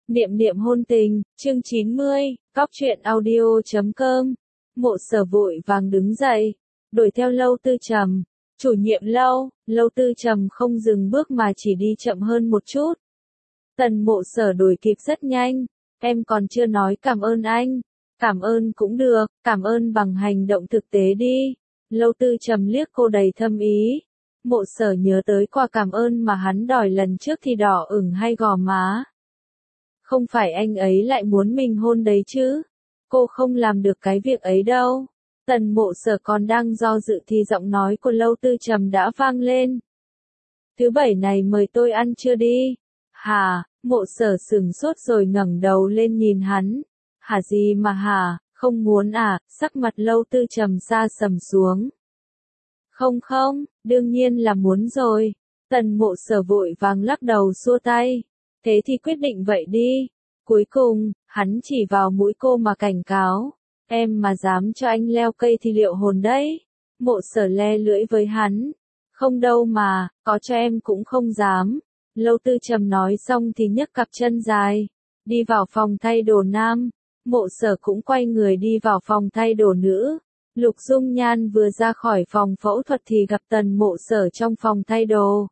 Niệm niệm hôn tình, chương 90, cóc truyện audio.com. Mộ Sở vội vàng đứng dậy, đuổi theo Lâu Tư Trầm. Chủ nhiệm Lâu, Lâu Tư Trầm không dừng bước mà chỉ đi chậm hơn một chút. Tần Mộ Sở đuổi kịp rất nhanh, em còn chưa nói cảm ơn anh. Cảm ơn cũng được, cảm ơn bằng hành động thực tế đi. Lâu Tư Trầm liếc cô đầy thâm ý. Mộ Sở nhớ tới quà cảm ơn mà hắn đòi lần trước thì đỏ ửng hay gò má. Không phải anh ấy lại muốn mình hôn đấy chứ? Cô không làm được cái việc ấy đâu. Tần Mộ Sở còn đang do dự thì giọng nói của Lâu Tư Trầm đã vang lên. Thứ bảy này mời tôi ăn trưa đi. Hả? Mộ Sở sửng sốt rồi ngẩng đầu lên nhìn hắn. Hả gì mà hả? Không muốn à? Sắc mặt Lâu Tư Trầm sa sầm xuống. Không không, đương nhiên là muốn rồi. Tần Mộ Sở vội vàng lắc đầu xua tay. Thế thì quyết định vậy đi. Cuối cùng, hắn chỉ vào mũi cô mà cảnh cáo. Em mà dám cho anh leo cây thì liệu hồn đấy. Mộ Sở le lưỡi với hắn. Không đâu mà, có cho em cũng không dám. Lâu Tư Trầm nói xong thì nhấc cặp chân dài. Đi vào phòng thay đồ nam. Mộ Sở cũng quay người đi vào phòng thay đồ nữ. Lục Dung Nhan vừa ra khỏi phòng phẫu thuật thì gặp Tần Mộ Sở trong phòng thay đồ.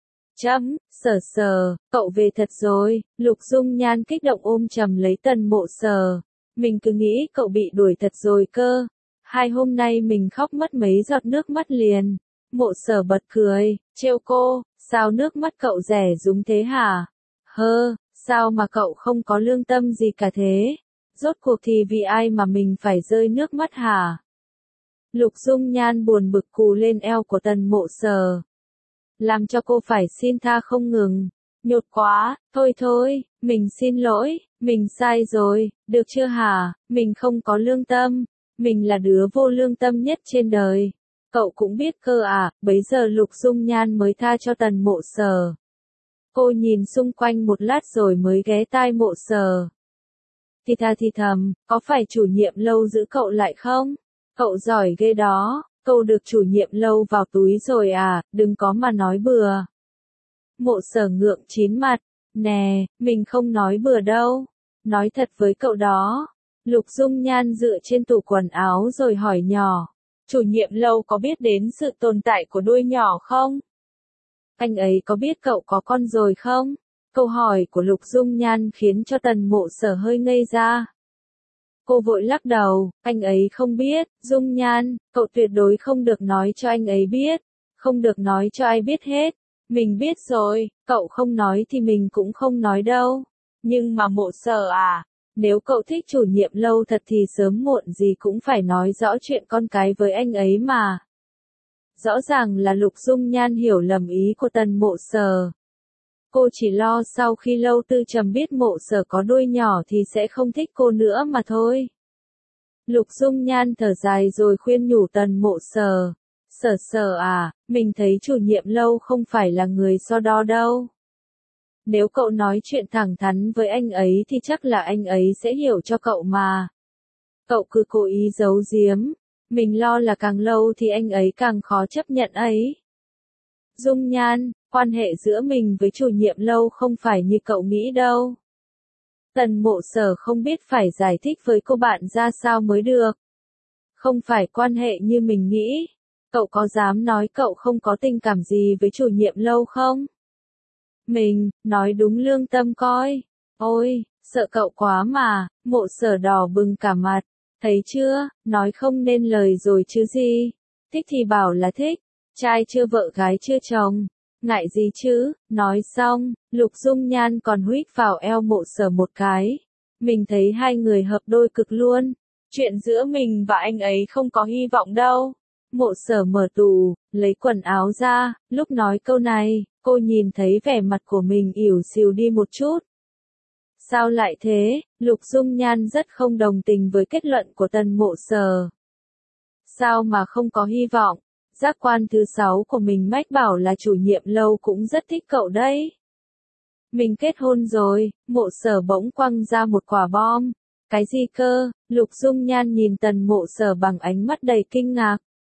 Sở, cậu về thật rồi. Lục Dung Nhan kích động ôm chầm lấy Tần Mộ Sở. Mình cứ nghĩ cậu bị đuổi thật rồi cơ. 2 hôm nay mình khóc mất mấy giọt nước mắt liền. Mộ Sở bật cười, trêu cô, sao nước mắt cậu rẻ rúng thế hả? Sao mà cậu không có lương tâm gì cả thế? Rốt cuộc thì vì ai mà mình phải rơi nước mắt hả? Lục Dung Nhan buồn bực cù lên eo của Tần Mộ Sở. Làm cho cô phải xin tha không ngừng. Nhột quá, thôi, mình xin lỗi, mình sai rồi, được chưa hả? Mình không có lương tâm, mình là đứa vô lương tâm nhất trên đời. Cậu cũng biết cơ à? Bấy giờ Lục Dung Nhan mới tha cho Tần Mộ Sở. Cô nhìn xung quanh một lát rồi mới ghé tai Mộ Sở. Thì thầm, có phải chủ nhiệm Lâu giữ cậu lại không? Cậu giỏi ghê đó. Câu được chủ nhiệm Lâu vào túi rồi à, đừng có mà nói bừa. Mộ Sở ngượng chín mặt, nè, mình không nói bừa đâu, nói thật với cậu đó. Lục Dung Nhan dựa trên tủ quần áo rồi hỏi nhỏ, chủ nhiệm Lâu có biết đến sự tồn tại của đuôi nhỏ không? Anh ấy có biết cậu có con rồi không? Câu hỏi của Lục Dung Nhan khiến cho Tần Mộ Sở hơi ngây ra. Cô vội lắc đầu, anh ấy không biết. Dung Nhan, cậu tuyệt đối không được nói cho anh ấy biết, không được nói cho ai biết hết. Mình biết rồi, cậu không nói thì mình cũng không nói đâu. Nhưng mà Mộ Sở à, nếu cậu thích chủ nhiệm Lâu thật thì sớm muộn gì cũng phải nói rõ chuyện con cái với anh ấy mà. Rõ ràng là Lục Dung Nhan hiểu lầm ý của Tần Mộ Sở. Cô chỉ lo sau khi Lâu Tư Trầm biết Mộ Sở có đuôi nhỏ thì sẽ không thích cô nữa mà thôi. Lục Dung Nhan thở dài rồi khuyên nhủ Tần Mộ Sở. Sở à, mình thấy chủ nhiệm Lâu không phải là người so đo đâu. Nếu cậu nói chuyện thẳng thắn với anh ấy thì chắc là anh ấy sẽ hiểu cho cậu mà. Cậu cứ cố ý giấu giếm. Mình lo là càng lâu thì anh ấy càng khó chấp nhận ấy. Dung Nhan, quan hệ giữa mình với chủ nhiệm Lâu không phải như cậu nghĩ đâu. Tần Mộ Sở không biết phải giải thích với cô bạn ra sao mới được. Không phải quan hệ như mình nghĩ. Cậu có dám nói cậu không có tình cảm gì với chủ nhiệm Lâu không? Mình, nói đúng lương tâm coi. Ôi, sợ cậu quá mà. Mộ Sở đỏ bừng cả mặt. Thấy chưa, nói không nên lời rồi chứ gì. Thích thì bảo là thích. Trai chưa vợ gái chưa chồng. Ngại gì chứ? Nói xong, Lục Dung Nhan còn huýt vào eo Mộ Sở một cái. Mình thấy hai người hợp đôi cực luôn. Chuyện giữa mình và anh ấy không có hy vọng đâu. Mộ Sở mở tủ, lấy quần áo ra. Lúc nói câu này, cô nhìn thấy vẻ mặt của mình ỉu xìu đi một chút. Sao lại thế? Lục Dung Nhan rất không đồng tình với kết luận của Tần Mộ Sở. Sao mà không có hy vọng? Giác quan thứ 6 của mình mách bảo là chủ nhiệm Lâu cũng rất thích cậu đấy. Mình kết hôn rồi. Mộ Sở bỗng quăng ra một quả bom. Cái gì cơ? Lục Dung Nhan nhìn Tần Mộ Sở bằng ánh mắt đầy kinh ngạc.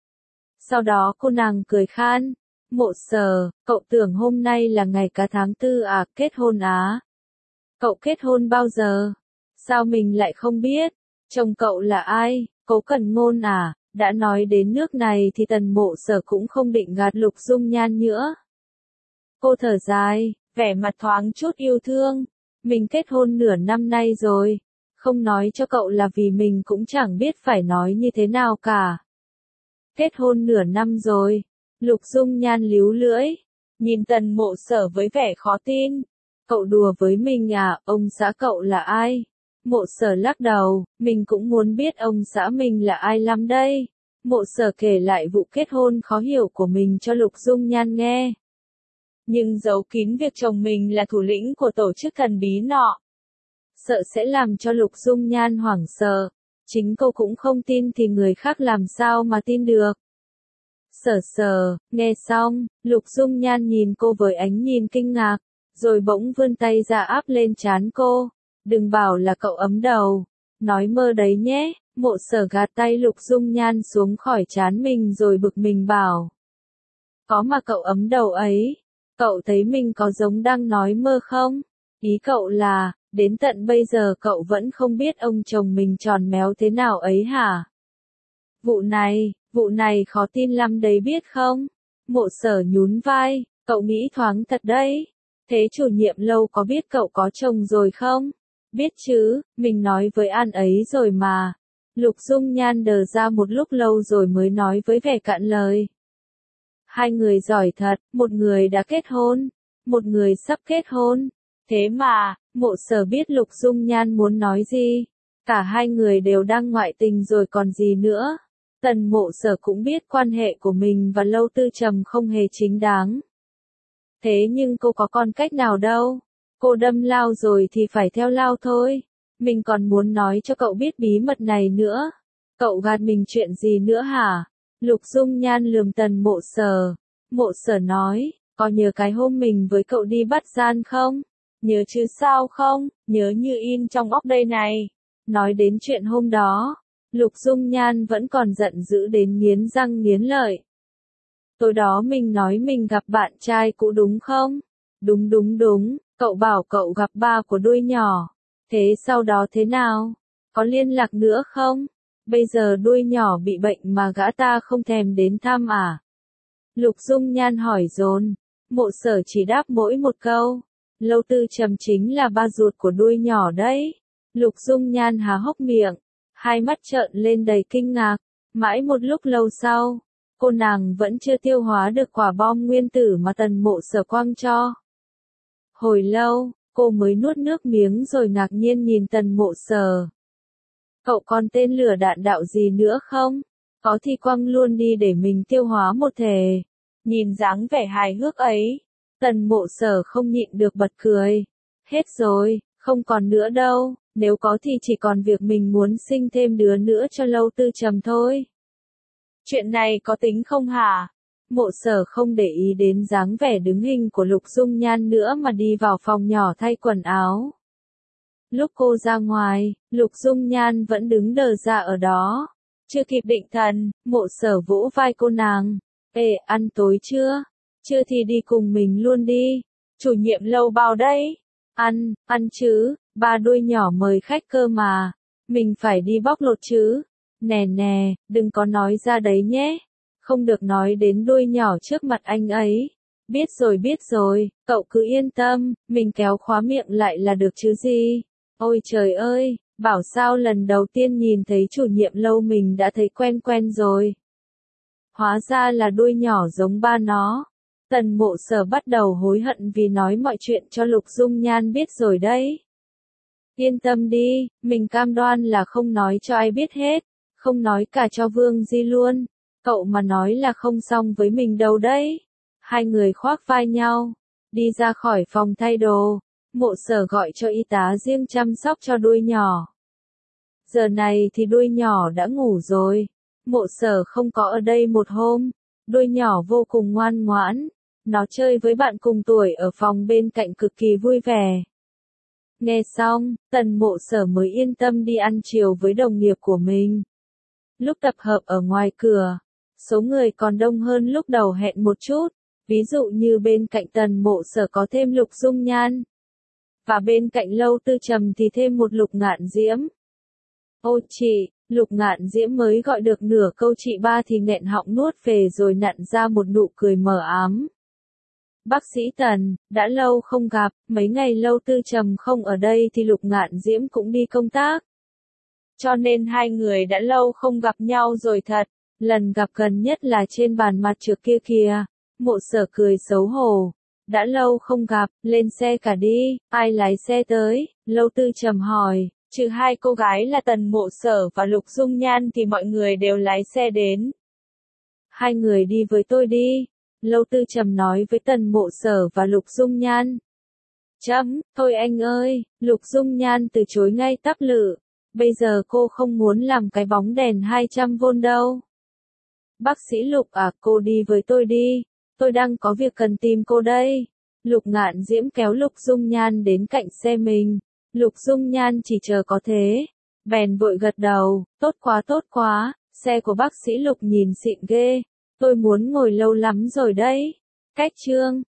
Sau đó cô nàng cười khan. Mộ Sở, cậu tưởng hôm nay là ngày cả tháng 4 à, kết hôn á? Cậu kết hôn bao giờ? Sao mình lại không biết? Chồng cậu là ai? Cố Cần Ngôn à? Đã nói đến nước này thì Tần Mộ Sở cũng không định gạt Lục Dung Nhan nữa. Cô thở dài, vẻ mặt thoáng chút yêu thương. Mình kết hôn nửa năm nay rồi. Không nói cho cậu là vì mình cũng chẳng biết phải nói như thế nào cả. Kết hôn nửa năm rồi. Lục Dung Nhan líu lưỡi. Nhìn Tần Mộ Sở với vẻ khó tin. Cậu đùa với mình à, ông xã cậu là ai? Mộ Sở lắc đầu, mình cũng muốn biết ông xã mình là ai lắm đây. Mộ Sở kể lại vụ kết hôn khó hiểu của mình cho Lục Dung Nhan nghe. Nhưng giấu kín việc chồng mình là thủ lĩnh của tổ chức thần bí nọ. Sợ sẽ làm cho Lục Dung Nhan hoảng sợ. Chính cô cũng không tin thì người khác làm sao mà tin được. Sở, nghe xong, Lục Dung Nhan nhìn cô với ánh nhìn kinh ngạc, rồi bỗng vươn tay ra áp lên trán cô. Đừng bảo là cậu ấm đầu. Nói mơ đấy nhé. Mộ Sở gạt tay Lục Dung Nhan xuống khỏi trán mình rồi bực mình bảo. Có mà cậu ấm đầu ấy. Cậu thấy mình có giống đang nói mơ không? Ý cậu là, đến tận bây giờ cậu vẫn không biết ông chồng mình tròn méo thế nào ấy hả? Vụ này khó tin lắm đấy biết không? Mộ Sở nhún vai, cậu nghĩ thoáng thật đấy. Thế chủ nhiệm lâu có biết cậu có chồng rồi không? Biết chứ, mình nói với An ấy rồi mà. Lục Dung Nhan đờ ra một lúc lâu rồi mới nói với vẻ cạn lời. Hai người giỏi thật, một người đã kết hôn, một người sắp kết hôn. Thế mà, Mộ Sở biết Lục Dung Nhan muốn nói gì. Cả hai người đều đang ngoại tình rồi còn gì nữa. Tần Mộ Sở cũng biết quan hệ của mình và Lâu Tư Trầm không hề chính đáng. Thế nhưng cô có còn cách nào đâu. Cô đâm lao rồi thì phải theo lao thôi. Mình còn muốn nói cho cậu biết bí mật này nữa. Cậu gạt mình chuyện gì nữa hả? Lục Dung Nhan lườm Tần Mộ Sở. Mộ Sở nói, có nhớ cái hôm mình với cậu đi bắt gian không? Nhớ chứ sao không, nhớ như in trong óc đây này. Nói đến chuyện hôm đó, Lục Dung Nhan vẫn còn giận dữ đến nghiến răng nghiến lợi. Tối đó mình nói mình gặp bạn trai cũ đúng không? Đúng, cậu bảo cậu gặp ba của đuôi nhỏ. Thế sau đó thế nào? Có liên lạc nữa không? Bây giờ đuôi nhỏ bị bệnh mà gã ta không thèm đến thăm à? Lục Dung Nhan hỏi dồn. Mộ Sở chỉ đáp mỗi một câu. Lâu Tư Trầm chính là ba ruột của đuôi nhỏ đấy. Lục Dung Nhan há hốc miệng. Hai mắt trợn lên đầy kinh ngạc. Mãi một lúc lâu sau, cô nàng vẫn chưa tiêu hóa được quả bom nguyên tử mà Tần Mộ Sở quăng cho. Hồi lâu, cô mới nuốt nước miếng rồi ngạc nhiên nhìn Tần Mộ Sở. Cậu còn tên lửa đạn đạo gì nữa không? Có thì quăng luôn đi để mình tiêu hóa một thể. Nhìn dáng vẻ hài hước ấy, Tần Mộ Sở không nhịn được bật cười. Hết rồi, không còn nữa đâu, nếu có thì chỉ còn việc mình muốn sinh thêm đứa nữa cho Lâu Tư Trầm thôi. Chuyện này có tính không hả? Mộ Sở không để ý đến dáng vẻ đứng hình của Lục Dung Nhan nữa mà đi vào phòng nhỏ thay quần áo. Lúc cô ra ngoài, Lục Dung Nhan vẫn đứng đờ ra ở đó. Chưa kịp định thần, Mộ Sở vỗ vai cô nàng. Ê, ăn tối chưa? Chưa thì đi cùng mình luôn đi. Chủ nhiệm Lâu bao đây? Ăn chứ, ba đuôi nhỏ mời khách cơ mà. Mình phải đi bóc lột chứ. Nè, đừng có nói ra đấy nhé. Không được nói đến đuôi nhỏ trước mặt anh ấy. Biết rồi, cậu cứ yên tâm, mình kéo khóa miệng lại là được chứ gì. Ôi trời ơi, bảo sao lần đầu tiên nhìn thấy chủ nhiệm Lâu mình đã thấy quen rồi. Hóa ra là đuôi nhỏ giống ba nó. Tần Mộ Sở bắt đầu hối hận vì nói mọi chuyện cho Lục Dung Nhan biết rồi đấy. Yên tâm đi, mình cam đoan là không nói cho ai biết hết, không nói cả cho Vương Di luôn. Cậu mà nói là không xong với mình đâu đấy. Hai người khoác vai nhau, đi ra khỏi phòng thay đồ. Mộ Sở gọi cho y tá riêng chăm sóc cho đuôi nhỏ. Giờ này thì đuôi nhỏ đã ngủ rồi. Mộ Sở không có ở đây một hôm. Đuôi nhỏ vô cùng ngoan ngoãn. Nó chơi với bạn cùng tuổi ở phòng bên cạnh cực kỳ vui vẻ. Nghe xong, Tần Mộ Sở mới yên tâm đi ăn chiều với đồng nghiệp của mình. Lúc tập hợp ở ngoài cửa, số người còn đông hơn lúc đầu hẹn một chút. Ví dụ như bên cạnh Tần Mộ Sở có thêm Lục Dung Nhan. và bên cạnh Lâu Tư Trầm thì thêm một Lục Ngạn Diễm. Ô chị, Lục Ngạn Diễm mới gọi được nửa câu chị ba thì nghẹn họng nuốt về rồi nặn ra một nụ cười mờ ám. Bác sĩ Tần, đã lâu không gặp, mấy ngày Lâu Tư Trầm không ở đây thì Lục Ngạn Diễm cũng đi công tác. Cho nên hai người đã lâu không gặp nhau rồi thật, lần gặp gần nhất là trên bàn mặt trược kia kìa. Mộ Sở cười xấu hổ. Đã lâu không gặp, lên xe cả đi, ai lái xe tới, Lâu Tư Trầm hỏi, trừ hai cô gái là Tần Mộ Sở và Lục Dung Nhan thì mọi người đều lái xe đến. Hai người đi với tôi đi, Lâu Tư Trầm nói với Tần Mộ Sở và Lục Dung Nhan. Thôi anh ơi, Lục Dung Nhan từ chối ngay tắp lự, bây giờ cô không muốn làm cái bóng đèn 200V đâu. Bác sĩ Lục à, cô đi với tôi đi, tôi đang có việc cần tìm cô đây. Lục Ngạn Diễm kéo Lục Dung Nhan đến cạnh xe mình, Lục Dung Nhan chỉ chờ có thế, bèn vội gật đầu, tốt quá, xe của bác sĩ Lục nhìn xịn ghê, tôi muốn ngồi lâu lắm rồi đấy. Cách chương